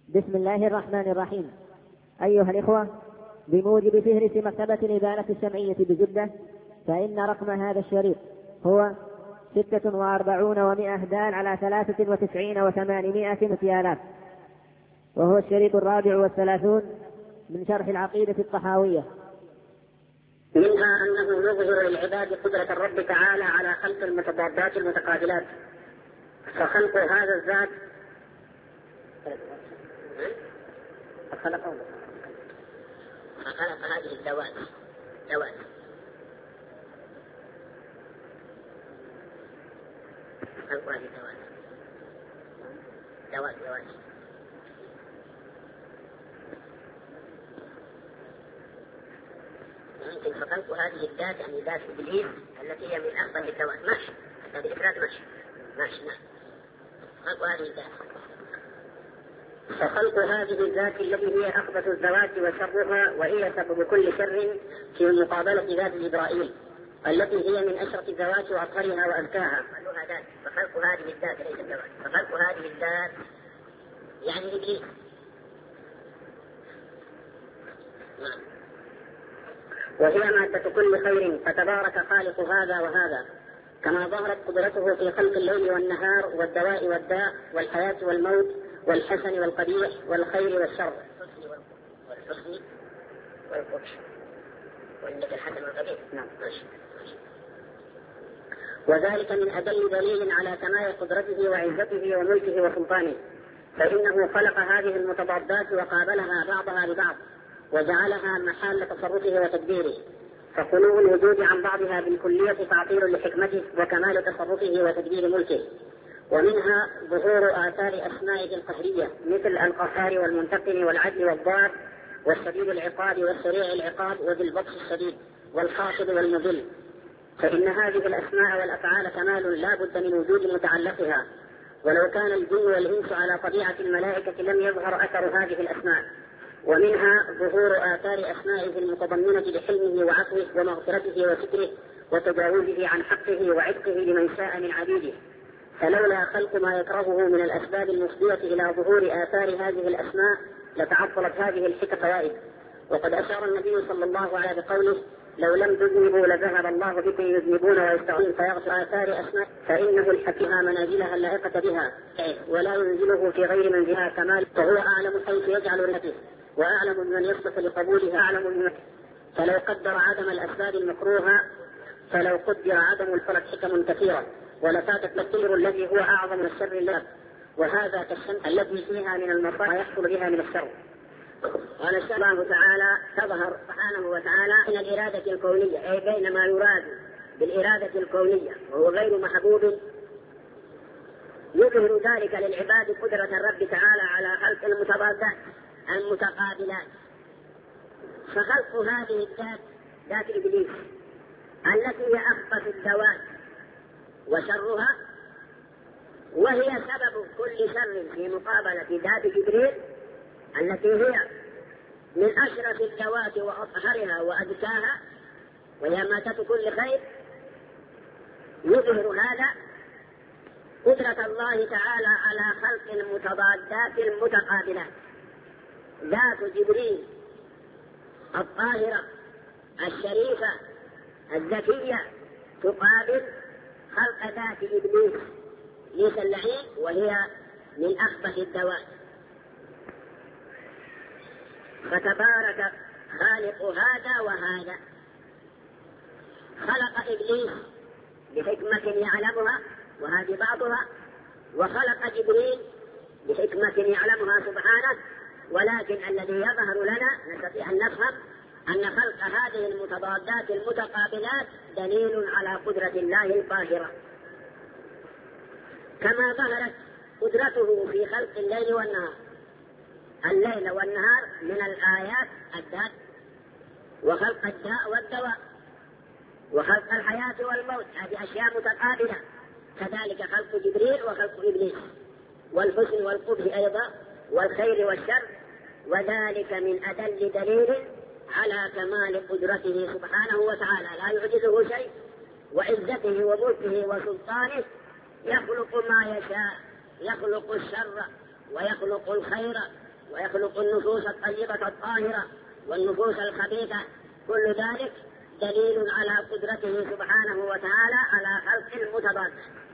بسم الله الرحمن الرحيم. أيها الإخوة، بموجب فهرس مكتبة الإبانة الشمعية بجدة، فإن رقم هذا الشريط هو 46 و100 دال على 93 و800 مكيالات، وهو الشريط 34 من شرح العقيدة الطحاوية. منها أنه يظهر للعباد قدرة الرب تعالى على خلق المتضادات المتقابلات، فخلق هذا الذات فخلق هذه الذوات خلق هذه الذوات يمكن فخلق هذه الذات يعني ذات إبليس التي هي من أخبث الذوات. ماشي بالإفراد ماشي خلق هذه الذات، فخلق هذه الذات التي هي أخبث الذوات وشرها، وهي سبب كل شر في مقابلة ذات جبرائيل التي هي من أشرف الذوات وأطهرها وأزكاها. فخلق هذه الذات ليس الذوات، فخلق هذه الذات يعني إبليس. وهي مادة كل خير، فتبارك خالق هذا وهذا، كما ظهرت قدرته في خلق الليل والنهار والدواء والداء والحياة والموت والحسن والقبيح والخير والشر والحسن والقبح والحسن والقبيح. وذلك من أدل دليل على كمال قدرته وعزته وملكه وسلطانه، فإنه خلق هذه المتضادات وقابلها بعضها ببعض وجعلها محل تصرفه وتدبيره، فخلو الوجود عن بعضها بالكلية تعطيل لحكمته وكمال تصرفه وتدبير ملكه. ومنها ظهور آثار أسمائه القهرية مثل القهار والمنتقم والعدل والضار والشديد العقاب والسريع العقاب وذي البطش الشديد والخاطب والمذل، فإن هذه الأسماء والأفعال كمال لا بد من وجود متعلقها، ولو كان الجن والإنس على طبيعة الملائكة لم يظهر أثر هذه الأسماء. ومنها ظهور آثار أسمائه المتضمنة لحلمه وعفوه ومغفرته وستره وتجاوزه عن حقه وعتقه لمن شاء من عبيده، فلولا خلق ما يكرهه من الأسباب المفضية إلى ظهور آثار هذه الأسماء لتعطلت هذه الحكم فوائد. وقد أشار النبي صلى الله عليه وسلم بقوله: لو لم تذنبوا لذهب الله بكم يذنبون ويستغفرون فيغفر آثار أسماء، فإنه الحكيها منازلها اللائقة بها ولا ينزله في غير منزلها كمال، فهو أعلم حيث يجعل رحمته وأعلم بمن يصلح لقبولها أعلم بمن. فلو قدر عدم الأسباب المكروهة فلو قدر عدم الفلك حكم كثيرة ولفاتت الطير الذي هو أعظم من الشر الله، وهذا كالشمس التي فيها من المصائب يحصل بها من الشر. قال الله تعالى: تظهر سبحانه وتعالى من الإرادة الكونية، أي بين ما يراد بالإرادة الكونية وهو غير محبوب، يظهر ذلك للعباد قدرة الرب تعالى على خلق المتضادات المتقابلات. فخلق هذه الذات ذات إبليس التي هي أخبث الذوات وشرها، وهي سبب كل شر في مقابلة ذات جبريل التي هي من أشرف الذوات وأطهرها وأزكاها، وهي مادة كل خير. يظهر هذا قدرة الله تعالى على خلق المتضادات المتقابلات، ذات جبريل الطاهرة الشريفة الذكية تقابل خلق ذات إبليس ليس اللعين وهي من أخبث الذوات. فتبارك خالق هذا وهذا، خلق إبليس بحكمة يعلمها وهذه بعضها، وخلق جبريل بحكمة يعلمها سبحانه، ولكن الذي يظهر لنا نستطيع أن نفهم أن خلق هذه المتضادات المتقابلات دليل على قدرة الله القاهرة، كما ظهرت قدرته في خلق الليل والنهار. الليل والنهار من الآيات الدال، وخلق الداء والدواء وخلق الحياة والموت، هذه أشياء متقابلة. كذلك خلق جبريل وخلق إبليس، والحسن والقبح أيضا، والخير والشر، وذلك من أدل دليل على كمال قدرته سبحانه وتعالى، لا يعجزه شيء، وعزته وملكه وسلطانه، يخلق ما يشاء، يخلق الشر ويخلق الخير ويخلق النفوس الطيبة الطاهرة والنفوس الخبيثة، كل ذلك دليل على قدرته سبحانه وتعالى على خلق المتضاد.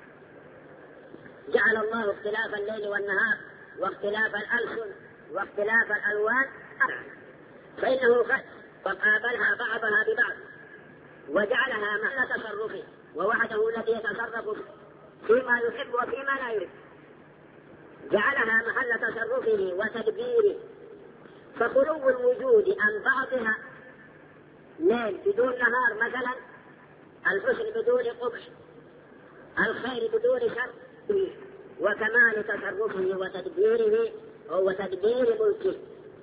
جعل الله اختلاف الليل والنهار واختلاف الألسن واختلاف الألوان فإنه خلق وقابلها بعضها ببعض وجعلها محل تصرفه، ووحده الذي يتصرف فيما يحب وفيما لا يحب، جعلها محل تصرفه وتدبيره. فخلو الوجود عن بعضها ليل بدون نهار مثلا، الحسن بدون قبح، الخير بدون شر، وكمال تصرفه وتدبيره وتدبير ملكه،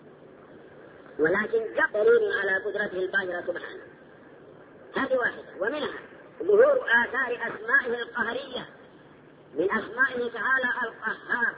ولكن دليل على قدرته الباهرة سبحانه. هذه واحدة. ومنها ظهور آثار أسمائه القهرية، من أسمائه تعالى القهار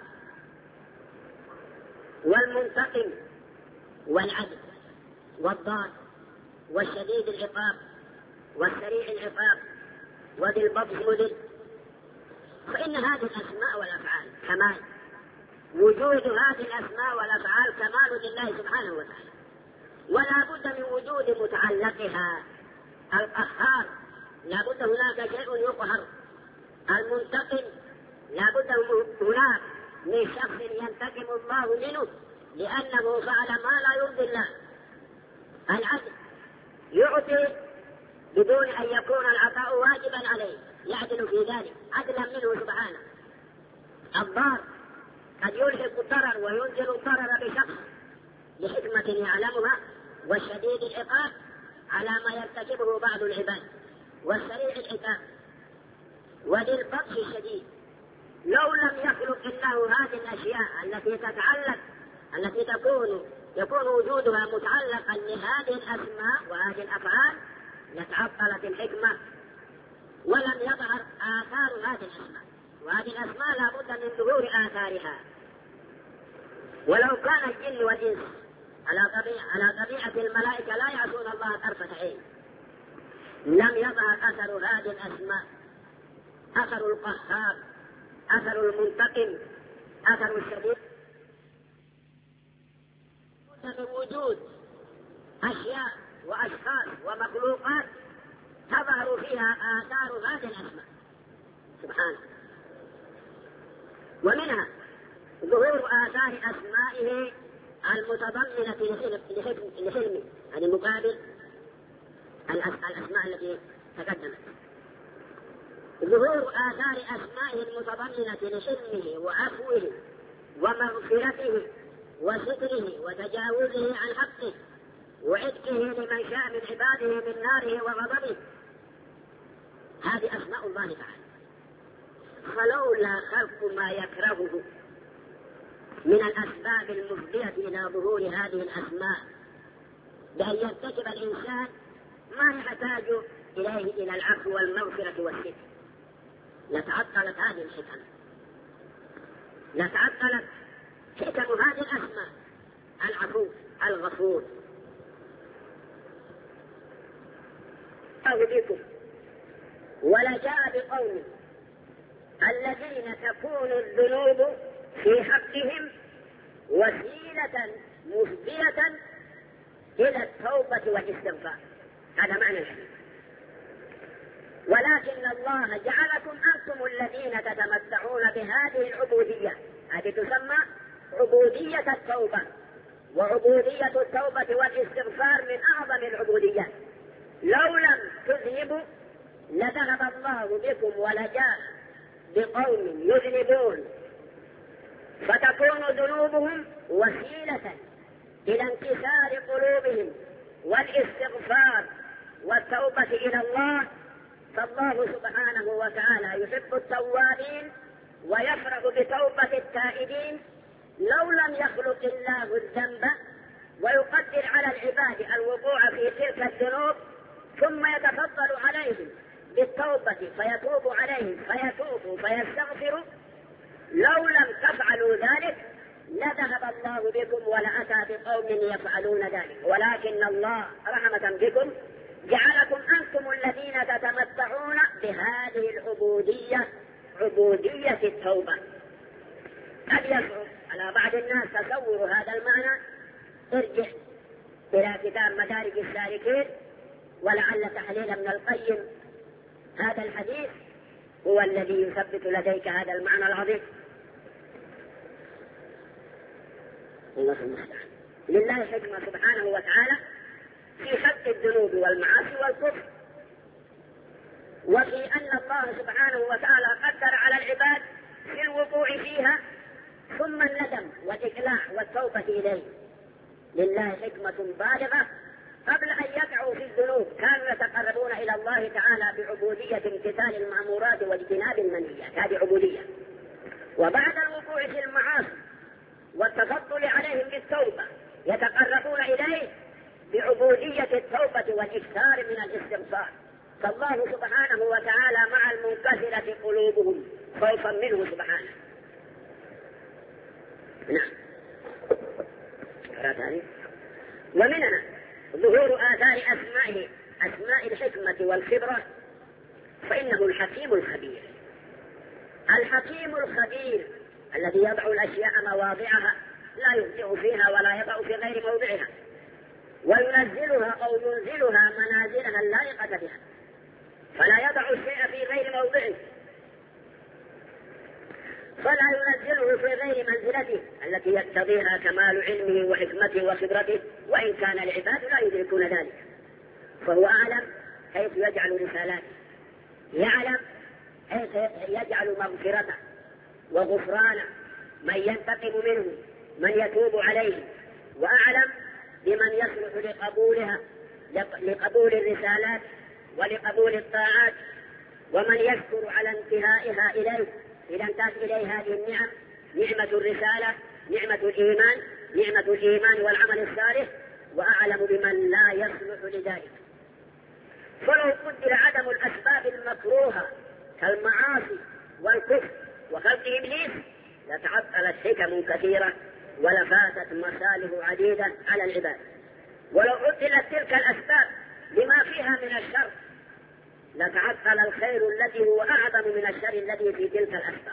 والمنتقم والعدل والضار والشديد العقاب والسريع العقاب وذي البطش مذل. فإن هذه الأسماء والأفعال كمال، وجود هذه الأسماء والأفعال كمال لله سبحانه وتعالى، ولا بد من وجود متعلقها. القهار لا بد هناك شيء يقهر، المنتقم لا بد هناك من شخص ينتقم الله منه لأنه فعل ما لا يرضي الله. العدل يعطي بدون أن يكون العطاء واجبا عليه، يعدل في ذلك عدلا منه سبحانه. الضار قد يلحق الضرر وينزل الضرر بشخص لحكمة يعلمها، والشديد العقاب على ما يرتكبه بعض العباد، والسريع العقاب وذي البطش الشديد. لو لم يخلق الله هذه الأشياء التي تتعلق التي يكون وجودها متعلقا لهذه الأسماء وهذه الأفعال لتعطلت الحكمة ولم يظهر آثار هذه الأسماء، وهذه الأسماء لا بد من ظهور آثارها. ولو كان الجن والإنس على طبيعة الملائكة لا يعصون الله طرفة عين لم يظهر أثر هذه الأسماء، أثر القهار، أثر المنتقم، أثر الشديد. من وجود أشياء وأشخاص ومخلوقات تظهر فيها آثار هذه الأسماء سبحانه. ومنها ظهور آثار أسمائه المتضمنة لحلمه، يعني مقابل الأسماء التي تقدمت. ظهور آثار أسمائه المتضمنة لحلمه وعفوه ومغفرته وستره وتجاوزه عن حقه وعتقه لمن شاء من عباده من ناره وغضبه. هذه أسماء الله تعالى. فلولا خلق ما يكرهه من الأسباب المفضية إلى ظهور هذه الأسماء بأن يرتكب الإنسان ما يحتاج إليه إلى العفو والمغفرة والستر لتعطلت هذه الحكم، لتعطلت حكم هذه الأسماء: العفو، الغفور. أهديكم ولجاء بقوم الذين تكون الذنوب في حقهم وسيلة مفضية إلى التوبة والاستغفار. هذا معنى الحديث. ولكن الله جعلكم أنتم الذين تتمتعون بهذه العبودية، هذه تسمى عبودية التوبة، وعبودية التوبة والاستغفار من أعظم العبوديات. لو لم تذنبوا لذهب الله بكم ولجاء بقوم يذنبون، فتكون ذنوبهم وسيلة إلى انكسار قلوبهم والاستغفار والتوبة إلى الله. فالله سبحانه وتعالى يحب التوابين ويفرح بتوبة التائبين. لو لم يخلق الله الذنب ويقدر على العباد الوقوع في تلك الذنوب ثم يتفضل عليهم بالتوبة فيتوب عليهم فيتوبوا فيستغفروا، لو لم تفعلوا ذلك لذهب الله بكم ولأتى بقوم يفعلون ذلك. ولكن الله رحمة بكم جعلكم أنتم الذين تتمتعون بهذه العبودية، عبودية التوبة. قد يصعب على بعض الناس تصور هذا المعنى ارجع إلى كتاب مدارج السالكين، ولعل تحليل ابن القيم هذا الحديث هو الذي يثبت لديك هذا المعنى العظيم. الله المستعان. لله حكمة سبحانه وتعالى في خلق الذنوب والمعاصي والكفر، وفي أن الله سبحانه وتعالى قدر على العباد في الوقوع فيها ثم الندم والإقلاع والتوبة إليه. لله حكمة بالغة، قبل أن يقعوا في الذنوب كانوا يتقربون إلى الله تعالى بعبودية امتثال المأمورات واجتناب المنهيات، هذه عبودية. وبعد الوقوع في المعاصي والتفضل عليهم بالتوبة يتقربون إليه بعبودية التوبة والإكثار من الاستغفار. فالله سبحانه وتعالى مع المنكسرة قلوبهم خوفا منه سبحانه. نعم. ومنها ظهور آثار أسمائه، أسماء الحكمة والخبرة، فإنه الحكيم الخبير. الحكيم الخبير الذي يضع الأشياء مواضعها، لا يبدع فيها ولا يضع في غير موضعها، وينزلها أو ينزلها منازلها اللائقة بها، فلا يضع الشيء في غير موضعه، فلا ينزله في غير منزلته التي يقتضيها كمال علمه وحكمته وخبرته، وإن كان العباد لا يدركون ذلك. فهو أعلم حيث يجعل رسالاته، يعلم حيث يجعل مغفرته وغفرانه من ينتقم منه، من يتوب عليه، وأعلم بمن يصلح لقبولها، لقبول الرسالات ولقبول الطاعات، ومن يشكر على انتهائها إليه إذا انتهت إليه هذه النعم، نعمة الرسالة، نعمة الإيمان والعمل الصالح، وأعلم بمن لا يصلح لذلك. فلو قدر عدم الأسباب المكروهة كالمعاصي والكفر وخلق إبليس لتعطلت حكم كثيرة ولفاتت مصالح عديدة على العباد. ولو عطلت تلك الأسباب لما فيها من الشر لتعطل الخير الذي هو أعظم من الشر الذي في تلك الأسباب.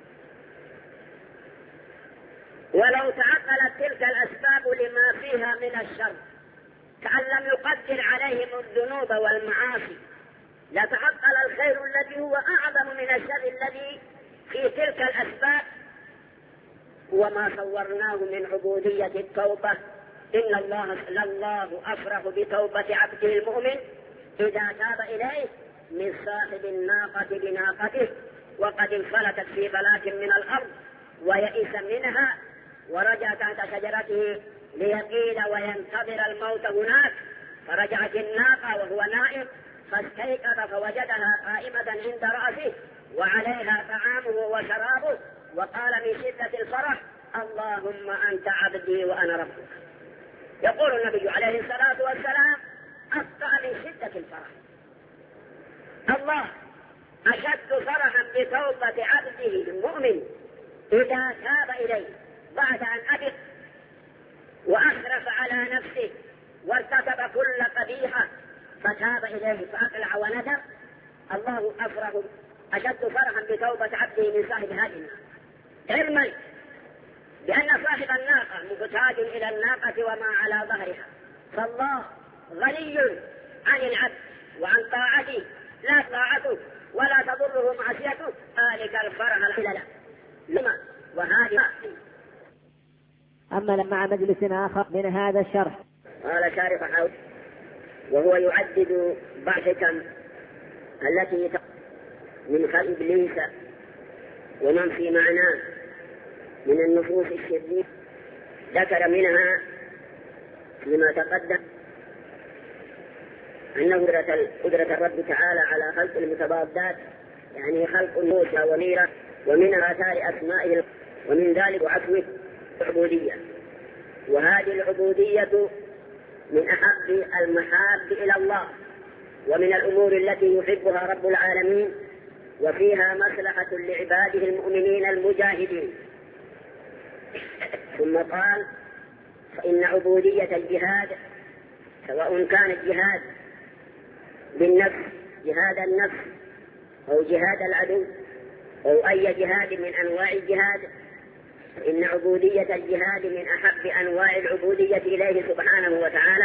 ولو تعطلت تلك الأسباب لما فيها من الشر كأن لم يقدر عليهم الذنوب والمعاصي لتعطل الخير الذي هو أعظم من الشر الذي في تلك الأسباب. وما صورناه من عبودية التوبة، إن الله أفرح بتوبة عبده المؤمن إذا تاب إليه من صاحب الناقة بناقته وقد انفلتت في فلاة من الأرض ويئس منها ورجع تحت شجرته ليقيل وينتظر الموت هناك، فرجعت الناقة وهو نائم فاستيقظ فوجدها قائمة عند رأسه وعليها طعامه وشرابه، وقال من شدة الفرح: اللهم أنت عبدي وأنا ربك. يقول النبي عليه الصلاة والسلام: أخطأ من شدة الفرح. الله أشد فرحا بتوبة عبده المؤمن إذا تاب إليه بعد أن أبق وأسرف على نفسه وارتكب كل قبيحة فتاب إليه فأقلع وندم. الله أشد فرحا بتوبة عبده من صاحب هذه الناقة، علما بأن صاحب الناقة محتاج إلى الناقة وما على ظهرها، فالله غني عن العبد وعن طاعته، لا طاعته ولا تضره معصيته، ذلك الفرح الحلال لما وهذه. أما مع مجلس آخر من هذا الشرح قال شارح حوت وهو يعدد بعضكم التي من خلق إبليس ومن في معناه من النفوس الشريرة، ذكر منها فيما تقدم أنه قدرة الرب تعالى على خلق المتضادات، يعني خلق النوس ونيرة، ومن آثار أسمائه، ومن ذلك عفوه العبودية. وهذه العبودية من أحب المحاب إلى الله ومن الأمور التي يحبها رب العالمين، وفيها مصلحة لعباده المؤمنين المجاهدين. ثم قال: فإن عبودية الجهاد سواء كان الجهاد بالنفس، جهاد النفس، أو جهاد العدو، أو أي جهاد من أنواع الجهاد، إن عبودية الجهاد من أحب أنواع العبودية إليه سبحانه وتعالى.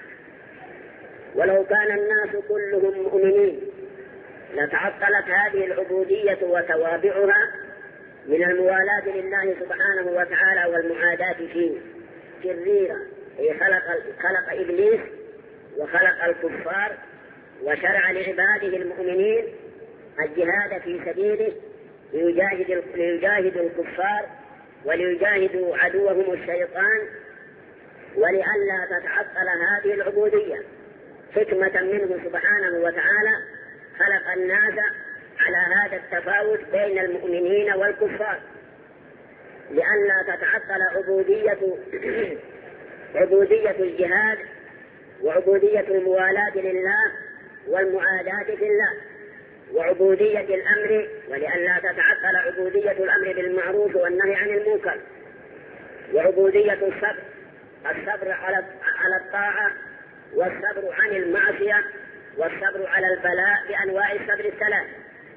ولو كان الناس كلهم مؤمنين لتعطلت هذه العبودية وتوابعها من الموالاة لله سبحانه وتعالى والمعاداة فيه شريرة. خلق إبليس وخلق الكفار وشرع لعباده المؤمنين الجهاد في سبيله ليجاهدوا الكفار وليجاهدوا عدوهم الشيطان، ولئلا تتعطل هذه العبودية حكمة منه سبحانه وتعالى خلق الناس على هذا التفاوت بين المؤمنين والكفار، لئلا تتعطل عبودية الجهاد وعبودية الموالاة لله والمعاداة في الله، وعبودية الأمر، ولئلا تتعطل عبودية الأمر بالمعروف والنهي عن المنكر، وعبودية الصبر على الطاعة، والصبر عن المعصية، والصبر على البلاء بأنواع الصبر الثلاث،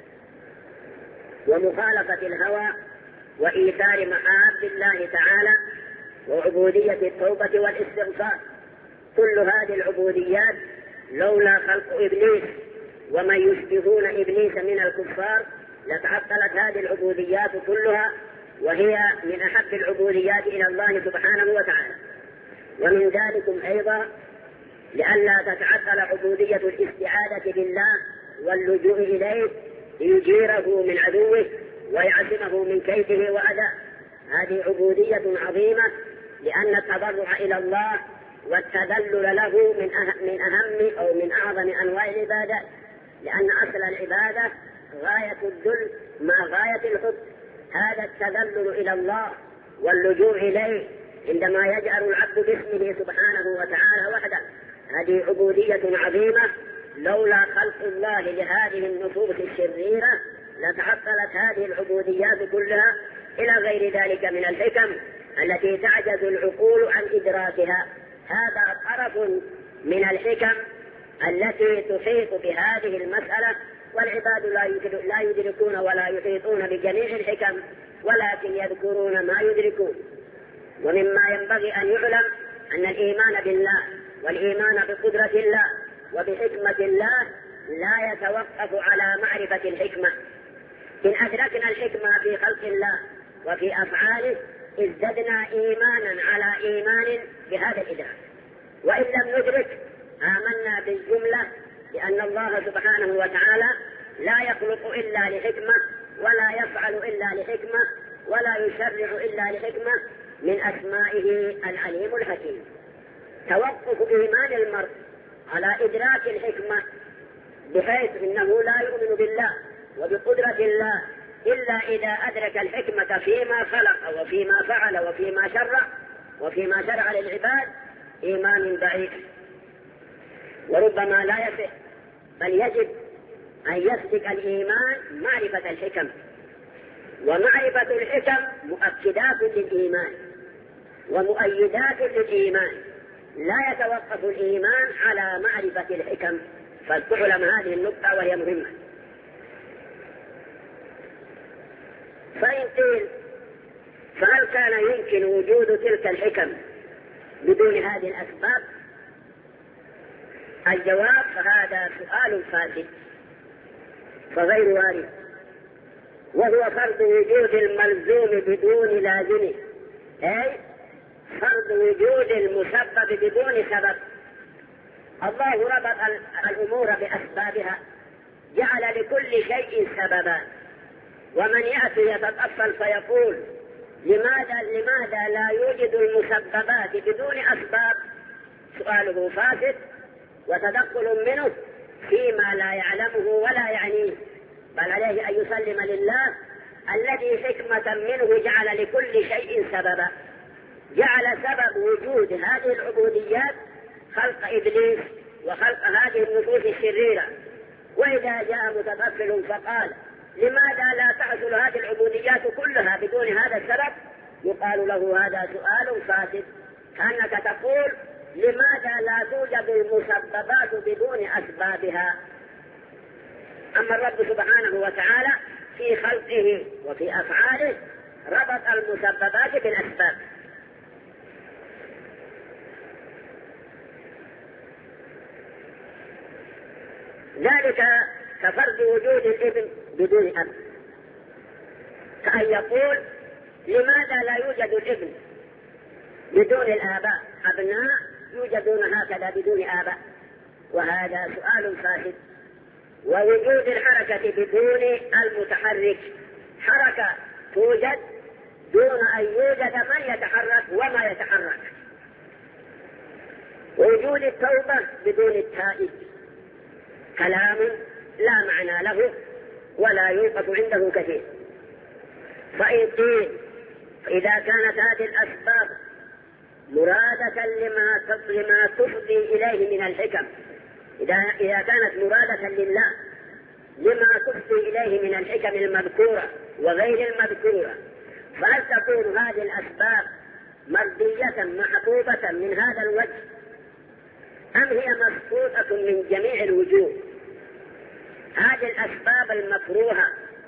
ومخالفة الهوى، وإيثار محاب الله تعالى، وعبودية التوبة والاستغفار. كل هذه العبوديات لولا خلق إبليس ومن يشبهون إبليس من الكفار لتعطلت هذه العبوديات كلها، وهي من أحب العبوديات إلى الله سبحانه وتعالى. ومن ذلكم أيضا لئلا تتعطل عبودية الاستعاذة بالله واللجوء إليه ليجيره من عدوه ويعصمه من كيده وأذاه. هذه عبودية عظيمة، لأن التضرع إلى الله والتذلل له من أهم أو من أعظم أنواع العبادات، لأن أصل العبادة غاية الذل مع غاية الحب. هذا التذلل إلى الله واللجوء إليه عندما يجعل العبد باسمه سبحانه وتعالى وحده، هذه عبودية عظيمة. لولا خلق الله لهذه النصوص الشريرة لتعطلت هذه العبوديات كلها إلى غير ذلك من الحكم التي تعجز العقول عن إدراكها. هذا طرف من الحكم التي تحيط بهذه المسألة، والعباد لا يدركون ولا يحيطون بجميع الحكم، ولكن يذكرون ما يدركون. ومما ينبغي أن يعلم أن الإيمان بالله والإيمان بقدرة الله وبحكمة الله لا يتوقف على معرفة الحكمة. إن أدركنا الحكمة في خلق الله وفي أفعاله ازددنا إيمانا على إيمان بهذا الإدراك، وإن لم ندرك آمنا بالجملة لأن الله سبحانه وتعالى لا يخلق إلا لحكمة، ولا يفعل إلا لحكمة، ولا يشرع إلا لحكمة من أسمائه العليم الحكيم. توقف إيمان المرء على إدراك الحكمة بحيث إنه لا يؤمن بالله وبقدرة الله إلا إذا أدرك الحكمة فيما خلق وفيما فعل وفيما شرع وفيما شرع للعباد إيمان ضعيف، وربما لا يصح، بل يجب أن يسبق الإيمان معرفة الحكم. ومعرفة الحكم مؤكدات للإيمان ومؤيدات للإيمان، لا يتوقف الإيمان على معرفة الحكم، فلتعلم هذه النقطة وهي مهمة. فإن قيل فهل كان يمكن وجود تلك الحكم بدون هذه الأسباب؟ الجواب فهذا سؤال فاسد فغير وارد، وهو فرض وجود الملزوم بدون لازمه، أي فرض وجود المسبب بدون سبب. الله ربط الأمور بأسبابها، جعل لكل شيء سببا. ومن يأتي يتطفل فيقول لماذا لا يوجد المسببات بدون أسباب، سؤاله فاسد وتدخل منه فيما لا يعلمه ولا يعنيه، بل عليه أن يسلم لله الذي حكمة منه جعل لكل شيء سببا. جعل سبب وجود هذه العبوديات خلق إبليس وخلق هذه النفوس الشريرة. وإذا جاء متطفل فقال لماذا لا تحصل هذه العبوديات كلها بدون هذا السبب، يقال له هذا سؤال فاسد، كأنك تقول لماذا لا توجد المسببات بدون أسبابها. أما الرب سبحانه وتعالى في خلقه وفي أفعاله ربط المسببات بالأسباب. ذلك كفرض وجود الابن بدون أب، كأن يقول لماذا لا يوجد الابن بدون الآباء، أبناء يوجدون هكذا بدون آباء، وهذا سؤال فاسد. ووجود الحركة بدون المتحرك، حركة توجد دون أن يوجد من يتحرك وما يتحرك. ووجود التوبة بدون التائب كلام لا معنى له ولا يوقف عنده كثير. فإن قيل إذا كانت هذه الأسباب مرادة لما تفضي إليه من الحكم، إذا كانت مرادة لله لما تفضي إليه من الحكم المذكورة وغير المذكورة، فهل تكون هذه الأسباب مرضية محبوبة من هذا الوجه، أم هي مسقوطة من جميع الوجوه؟ هذه الأسباب المكروهة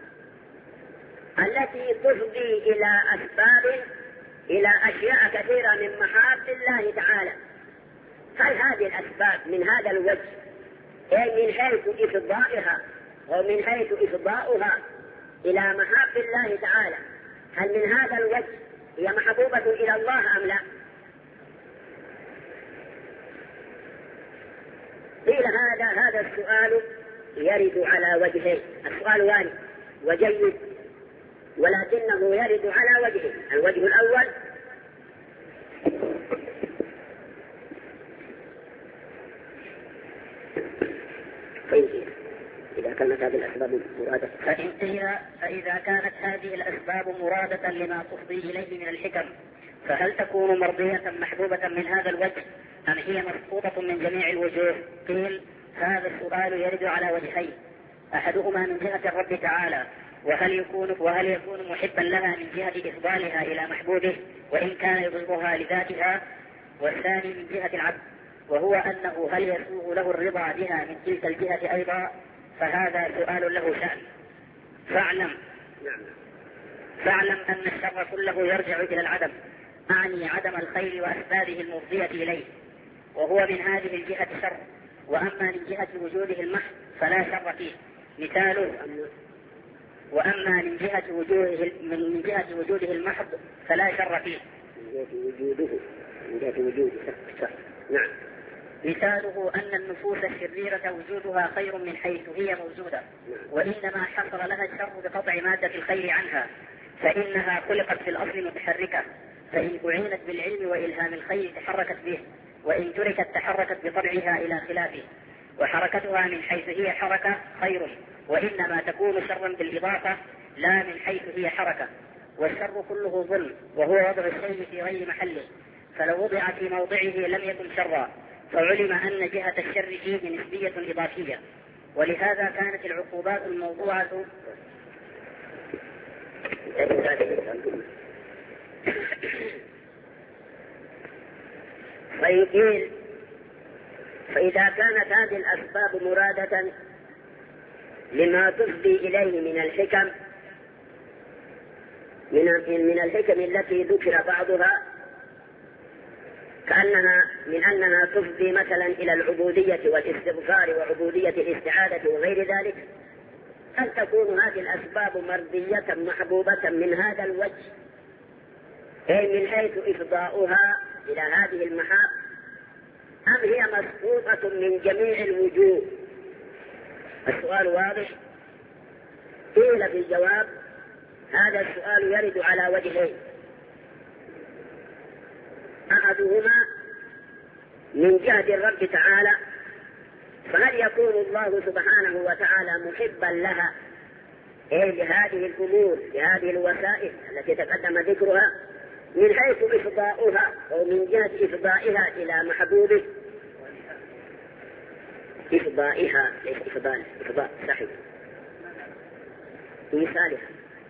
التي تفضي إلى أشياء كثيرة من محاب الله تعالى، هل هذه الأسباب من هذا الوجه، أي من حيث إفضائها ومن حيث إفضاؤها إلى محاب الله تعالى، هل من هذا الوجه هي محبوبة إلى الله أم لا؟ قيل هذا السؤال يرد على وجهين، السؤال وارد وجيد، ولكنه يرد على وجهين. الوجه الأول إذا كانت هذه الأسباب مرادة، فإذا كانت هذه الأسباب مرادة لما تفضي إليه من الحكم، فهل تكون مرضية محبوبة من هذا الوجه أم هي مسقوطة من جميع الوجوه؟ قيل هذا السؤال يرد على وجهين، أحدهما من جهة الرب تعالى، وهل يكون محبا لها من جهة إفضالها إلى محبوبه وإن كان يبغضها لذاتها، والثاني من جهة العبد، وهو أنه هل يسوغ له الرضا بها من تلك الجهة أيضا؟ فهذا سؤال له شأن. فاعلم أن الشر كله يرجع إلى العدم، أعني عدم الخير وأسبابه المفضية إليه، وهو من هذه الجهة شر. وأما من جهة وجوده المحض فلا شر فيه، مثاله وأما من جهة وجوده المحض فلا شر فيه، من جهة وجوده نعم. مثاله أن النفوس الشريرة وجودها خير من حيث هي موجودة، وإنما حصل لها الشر بقطع مادة الخير عنها، فإنها خلقت في الأصل متحركة، فإن أعينت بالعلم وإلهام الخير تحركت به، وإن تركت تحركت بطبعها إلى خلافه، وحركتها من حيث هي حركة خير، وإنما تكون شرا بالإضافة لا من حيث هي حركة. والشر كله ظلم، وهو وضع الشيء في غير محله، فلو وضع في موضعه لم يكن شرا، فعلم أن جهة الشر فيه نسبية إضافية. ولهذا كانت العقوبات الموضوعة فيقول فإذا كانت هذه الأسباب مرادة لما تفضي إليه من الحكم من الحكم التي ذكر بعضها، أنها تفضي مثلا إلى العبودية والاستغفار وعبودية الاستعاذة وغير ذلك، هل تكون هذه الأسباب مرضية محبوبة من هذا الوجه، أي من حيث إفضاؤها إلى هذه المحاب، أم هي مسقوطة من جميع الوجوه؟ السؤال واضح. قيل في الجواب هذا السؤال يرد على وجهين، أحدهما من جهة الرب تعالى، فهل يكون الله سبحانه وتعالى محبا لها، أي لهذه الأمور لهذه الوسائل التي تقدم ذكرها، من حيث إفضاؤها أو من جهة إفضائها إلى محبوبه، إفضائها ليس إفضاء صحيح، إيصالها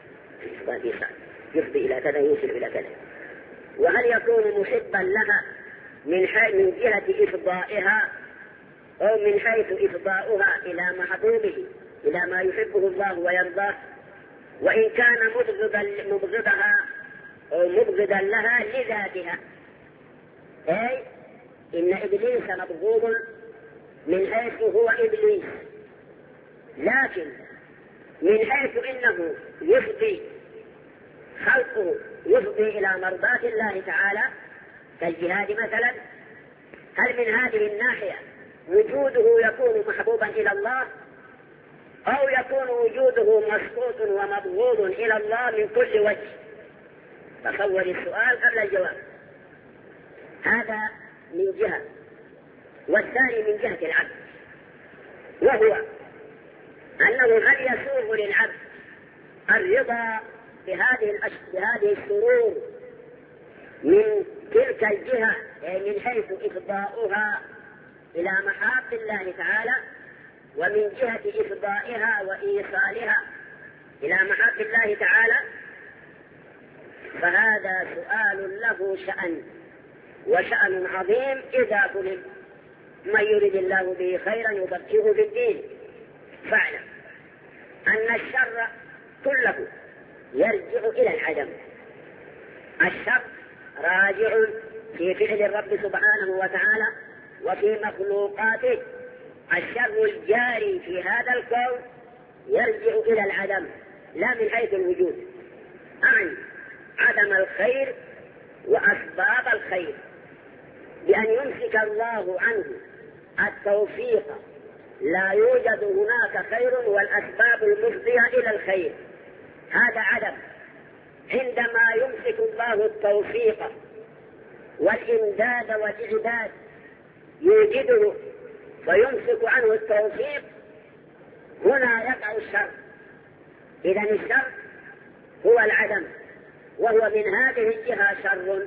يفضي إلى كذا يوصل إلى كذا. وهل يكون محبا لها من جهة إفضائها أو من حيث إفضاؤها إلى محبوبه إلى ما يحبه الله ويرضاه؟ وإن كان مبغضها أو مبغضا لها لذاتها. أي إن إبليس مبغوض من حيث هو إبليس، لكن من حيث إنه يفضي خلقه يفضي إلى مرضاة الله تعالى كالجهاد مثلا، هل من هذه الناحية وجوده يكون محبوبا إلى الله، أو يكون وجوده مسقوط ومبغوض إلى الله من كل وجه؟ تصور السؤال قبل الجواب. هذا من جهة، والثاني من جهة العبد، وهو أنه هل يسوغ للعبد الرضا بهذه السرور من تلك الجهة، يعني من حيث إفضاؤها إلى محاب الله تعالى، ومن جهة إفضائها وإيصالها إلى محاب الله تعالى؟ فهذا سؤال له شأن وشأن عظيم إذا طلب. من يريد الله به خيرا يفقهه في الدين. فاعلم أن الشر كله يرجع إلى العدم. الشر راجع في فعل الرب سبحانه وتعالى وفي مخلوقاته. الشر الجاري في هذا الكون يرجع إلى العدم لا من حيث الوجود، عن عدم الخير وأسباب الخير، بأن يمسك الله عنه التوفيق، لا يوجد هناك خير والأسباب المفضية إلى الخير، هذا عدم. عندما يمسك الله التوفيق والإمداد والإعداد يوجده ويمسك عنه التوفيق، هنا يقع الشر. إذن الشر هو العدم، وهو من هذه الجهة شر،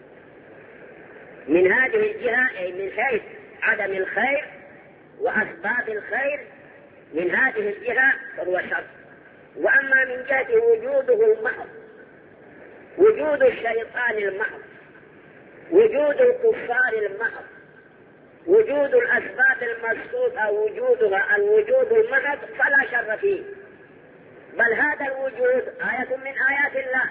من هذه الجهة أي من حيث عدم الخير وأسباب الخير، من هذه الجهة فهو شر. وأما من جهة وجوده المحض، وجود الشيطان المحض، وجود الكفار المحض، وجود الأسباب المسقوطة وجودها الوجود المحض، فلا شر فيه، بل هذا الوجود آية من آيات الله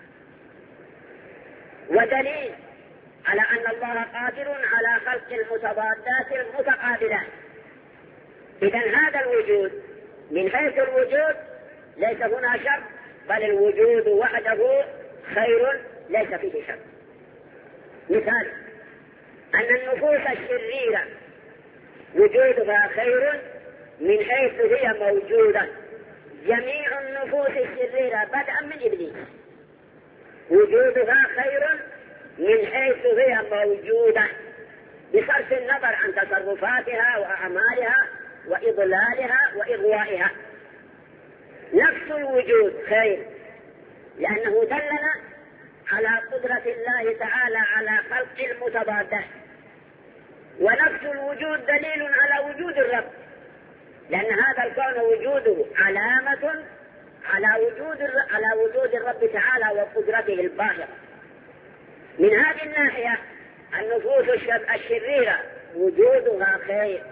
ودليل على أن الله قادر على خلق المتضادات المتقابلات. إذن هذا الوجود من حيث الوجود ليس هنا شر، بل الوجود وحده خير ليس فيه شر. مثال أن النفوس الشريرة وجودها خير من حيث هي موجودة. جميع النفوس الشريرة بدءا من إبليس وجودها خير من حيث هي موجودة، بصرف النظر عن تصرفاتها وأعمالها وإضلالها وإغوائها. نفس الوجود خير، لأنه دلنا على قدرة الله تعالى على خلق المتضادات، ونفس الوجود دليل على وجود الرب، لأن هذا الكون وجوده علامة على وجود الرب تعالى وقدرته الباهرة. من هذه الناحية النفوس الشريرة وجودها خير.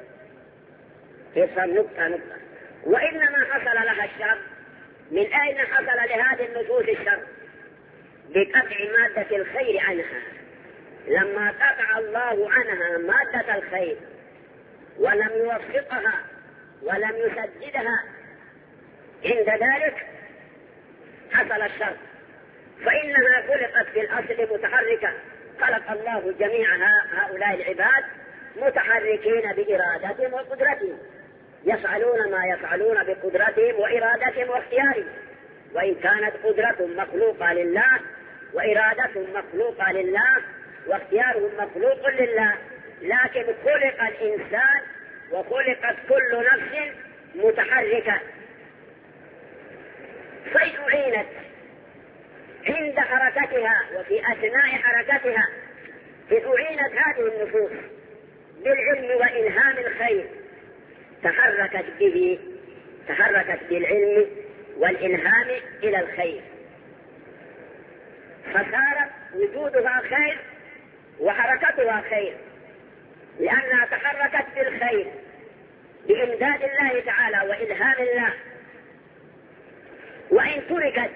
نقطة وإنما حصل لها الشر. من أين حصل لهذه النفوس الشر؟ بقطع مادة الخير عنها. لما قطع الله عنها مادة الخير ولم يوفقها ولم يسددها، عند ذلك حصل الشر. فإنها خلقت في الأصل متحركة، خلق الله جميع هؤلاء العباد متحركين بإرادتهم وقدرتهم، يفعلون ما يفعلون بقدرتهم وإرادتهم واختيارهم. وإن كانت قدرتهم مخلوقة لله وإرادتهم مخلوقة لله واختيارهم مخلوق لله، لكن خلق الإنسان وخلقت كل نفس متحركة. فإن أعينت عند حركتها وفي أثناء حركتها، إذ أعينت هذه النفوس بالعلم وإلهام الخير تحركت بالعلم والإلهام إلى الخير، فصارت وجودها خير وحركتها خير، لأنها تحركت بالخير بإمداد الله تعالى وإلهام الله. وإن تركت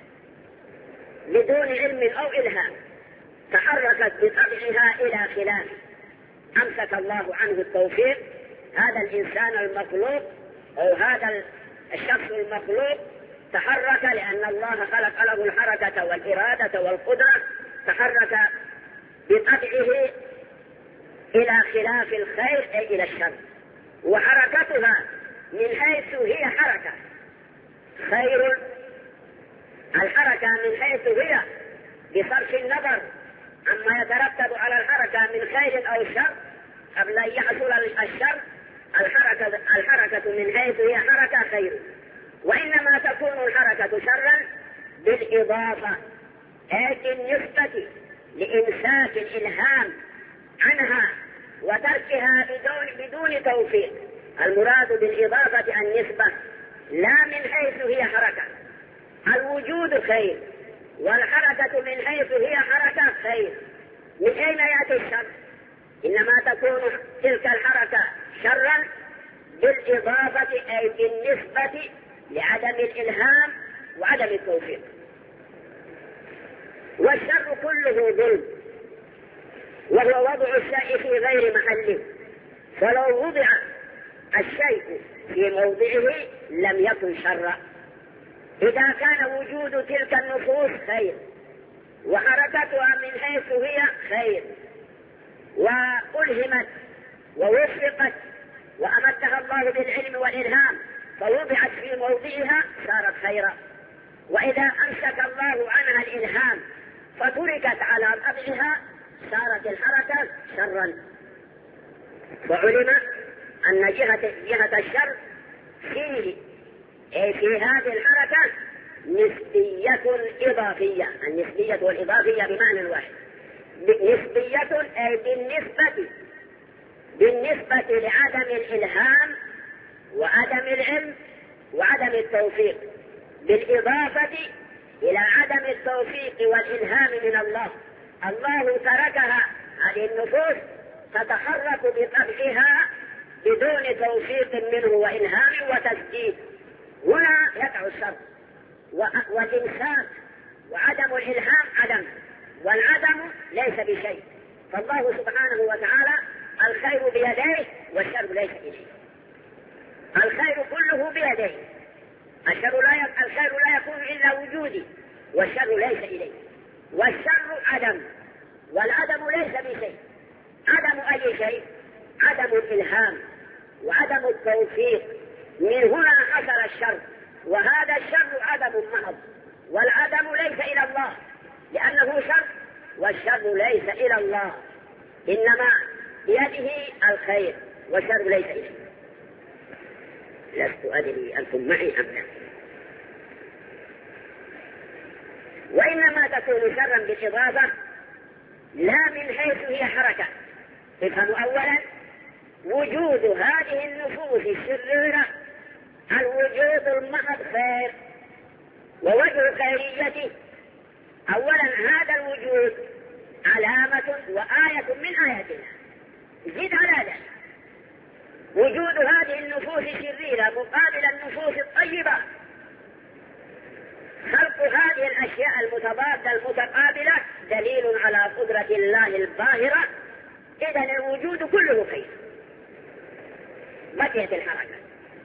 بدون علم أو إلهام تحركت بطبعها إلى خلاف أمسك الله عنه التوفيق، هذا الإنسان المخلوق أو هذا الشخص المخلوق تحرك لأن الله خلق له الحركة والإرادة والقدرة، تحرك بطبعه إلى خلاف الخير أي إلى الشر، وحركتها من حيث هي حركة خير، الحركة من حيث هي بصرف النظر عما يترتب على الحركة من خير أو شر قبل أن يحصل الشر، الحركة من حيث هي حركة خير، وإنما تكون الحركة شرا بالإضافة أي بالنسبة لإمساك الإلهام عنها وتركها بدون توفيق. المراد بالإضافة النسبة لا من حيث هي حركة، الوجود خير والحركة من حيث هي حركة خير، من أين يأتي الشر؟ إنما تكون تلك الحركة شرا بالإضافة أي بالنسبة لعدم الإلهام وعدم التوفيق. والشر كله ظلم، وهو وضع الشيء في غير محله، فلو وضع الشيء في موضعه لم يكن شرا. إذا كان وجود تلك النفوس خير وحركتها من حيث هي خير وألهمت ووفقت وأمدها الله بالعلم والإلهام فوضعت في موضعها صارت خيرا، وإذا أمسك الله عنها الإلهام فتركت على طبعها صارت الحركة شرا. وعلم أن جهة الشر فيه في هذه الحركة نسبية إضافية، النسبية والإضافية بمعنى واحد، نسبية أي بالنسبة لعدم الإلهام وعدم العلم وعدم التوفيق، بالإضافة إلى عدم التوفيق والإلهام من الله. الله تركها هذه النفوس تتحرك بطبعها بدون توفيق منه وإلهام وتسديد، هنا يقع الشر والإمساك وعدم الإلهام عدم، والعدم ليس بشيء، فالله سبحانه وتعالى الخير بيديه والشر ليس إليه، الخير كله بيديه، الخير لا يكون إلا وجودي والشر ليس إليه، والشر عدم والعدم ليس بشيء. عدم أي شيء؟ عدم الإلهام وعدم التوفيق، من هنا حصل الشر، وهذا الشر عدم محض، والعدم ليس إلى الله لأنه شر، والشر ليس إلى الله، إنما بيده الخير والشر ليس إليه. لست أدري أنتم معي أم لا. وإنما تكون شرا بالإضافة لا من حيث هي حركة. افهموا أولا وجود هذه النفوس الشريرة الوجود المحض خير، ووجه خيريته أولا هذا الوجود علامة وآية من آيات الله. زد على ذلك وجود هذه النفوس الشريرة مقابل النفوس الطيبة، خلق هذه الأشياء المتضادة المتقابلة دليل على قدرة الله الباهرة. إذن الوجود كله خير. بقيت الحركة،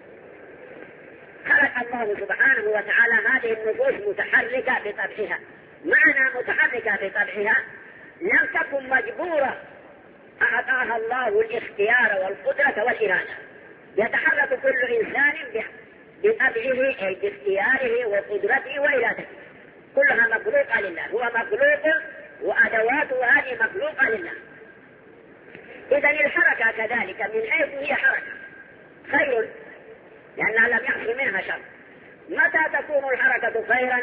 خلق الله سبحانه وتعالى هذه النفوس متحركة بطبعها. معنى متحركة بطبعها لم تكن مجبورة، أعطاها الله الاختيار والقدرة والإرادة، يتحرك كل إنسان بطبعه أي باختياره وقدرته وإرادته، كلها مخلوقة لله، هو مخلوق وأدواته هذه مخلوقة لله. إذن الحركة كذلك من حيث هي حركة خير لأنها لم يحصل منها شر. متى تكون الحركة خيرا؟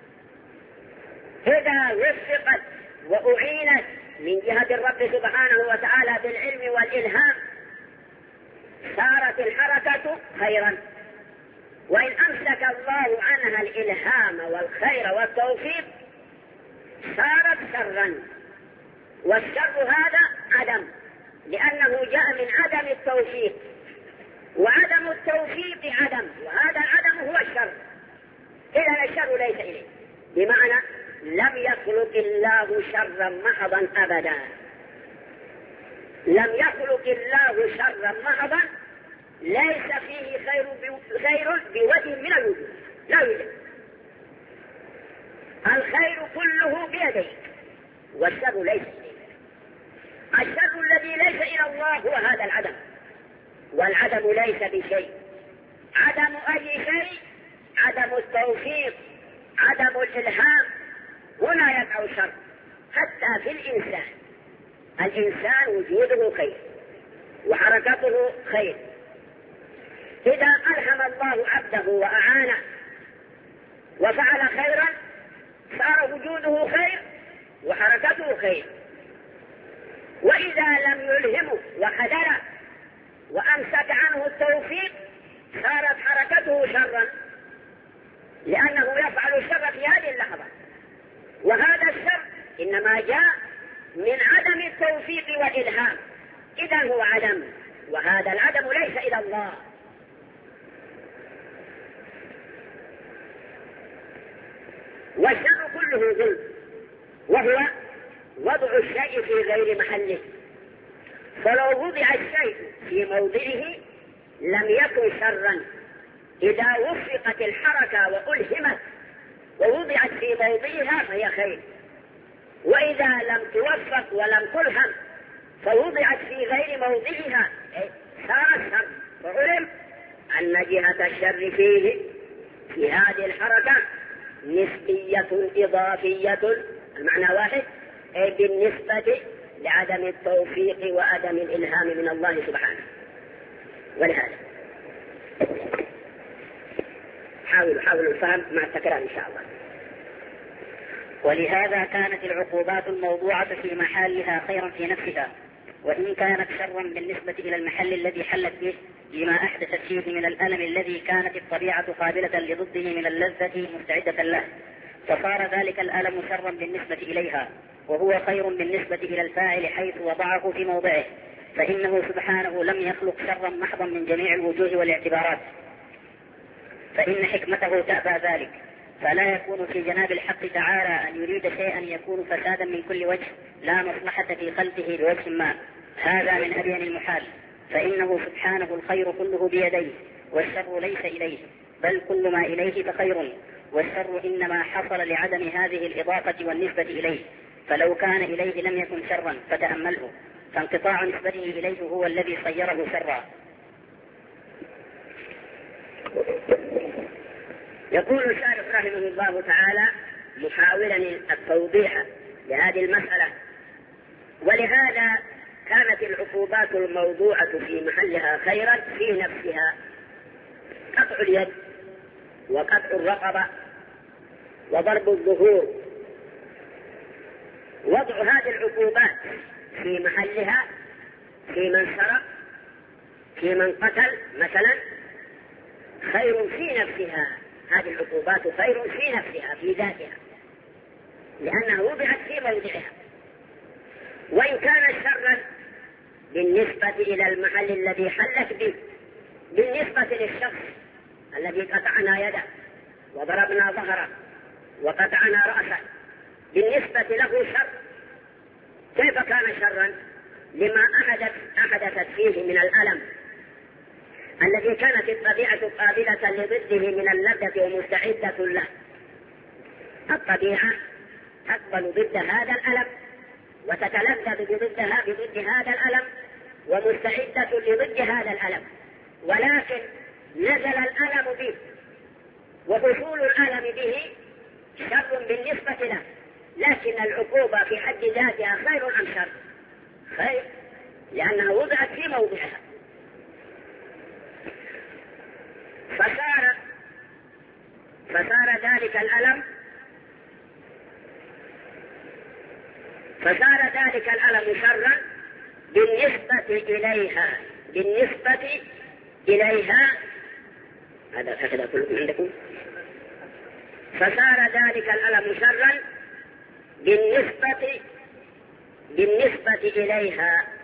إذا وفقت وأعينت من جهة الرب سبحانه وتعالى بالعلم والإلهام صارت الحركة خيرا، وإن أمسك الله عنها الإلهام والخير والتوفيق صارت شرا. والشر هذا عدم، لأنه جاء من عدم التوفيق، وعدم التوفيق عدم، وهذا العدم هو الشر. إذا الشر ليس إليه، بمعنى لم يخلق الله شرا محضا أبدا، لم يخلق الله شرا محضا ليس فيه خير بوجه من الوجوه، لا يوجد. الخير كله بيديك والشر ليس إليك. الشر الذي ليس إلى الله هو هذا العدم، والعدم ليس بشيء. عدم أي شيء، عدم التوفيق، عدم الإلهام، هنا يقع الشر. حتى في الإنسان، الإنسان وجوده خير وحركته خير، إذا ألهم الله عبده وأعانه وفعل خيرا صار وجوده خير وحركته خير، وإذا لم يلهمه وخذله وأمسك عنه التوفيق صارت حركته شرا، لأنه يفعل الشر في هذه اللحظة. وهذا الشر إنما جاء من عدم التوفيق والإلهام، إذا هو عدم، وهذا العدم ليس إلى الله. والشر كله ظلم، وهو وضع الشيء في غير محله. فلو وضع الشيء في موضعه لم يكن شرا، إذا وفقت الحركة وألهمت ووضعت في موضعها فهي خير، وإذا لم توفق ولم تلهم فوضعت في غير موضعها صار شر. فعلم أن جهة الشر فيه في هذه الحركة نسبية إضافية، المعنى واحد، أي بالنسبة لعدم التوفيق وعدم الإلهام من الله سبحانه. ولهذا حاولوا الفهم مع التكرار إن شاء الله. ولهذا كانت العقوبات الموضوعة في محلها خيرا في نفسها، وإن كانت شرا بالنسبة إلى المحل الذي حلت به لما أحدثت فيه من الألم الذي كانت الطبيعة قابلة لضده من اللذة مستعدة له، فصار ذلك الألم شرا بالنسبة إليها، وهو خير بالنسبة إلى الفاعل حيث وضعه في موضعه، فإنه سبحانه لم يخلق شرا محضا من جميع الوجوه والاعتبارات، فإن حكمته تأبى ذلك، فلا يكون في جناب الحق تعالى أن يريد شيئا يكون فسادا من كل وجه لا مصلحة في خلقه بوجه ما، هذا من أبين المحال، فإنه سبحانه الخير كله بيديه والشر ليس إليه، بل كل ما إليه فخير، والشر إنما حصل لعدم هذه الإضافة والنسبة إليه، فلو كان إليه لم يكن شرا، فتأمله، فانقطاع نسبته إليه هو الذي صيره شرا. يقول الشارح رحمه الله تعالى محاولا التوضيح لهذه المسألة: ولهذا كانت العقوبات الموضوعة في محلها خيرا في نفسها، قطع اليد وقطع الرقبة وضرب الظهور، وضع هذه العقوبات في محلها في من سرق، في من قتل مثلا، خير في نفسها. هذه العقوبات خير في نفسها في ذاتها، لأنها وضعت في موضعها. وإن كان شرا بالنسبة إلى المحل الذي حلت به، بالنسبة للشخص الذي قطعنا يده وضربنا ظهره وقطعنا رأسه، بالنسبة له شر. كيف كان شرا؟ لما أحدثت فيه من الألم الذي كانت الطبيعة قابلة لضده من اللذة ومستعدة له. الطبيعة تقبل ضد هذا الألم وتتلذذ بضد هذا الألم ومستعدة لضد هذا الألم، ولكن نزل الألم به وحصول الألم به شر بالنسبة له، لكن العقوبة في حد ذاتها خير أم شر؟ خير، لأنها وضعت في موضعها. فصار ذلك الألم شرا بالنسبة إليها. هذا هكذا كلكم عندكم. فصار ذلك الألم شرا بالنسبة إليها،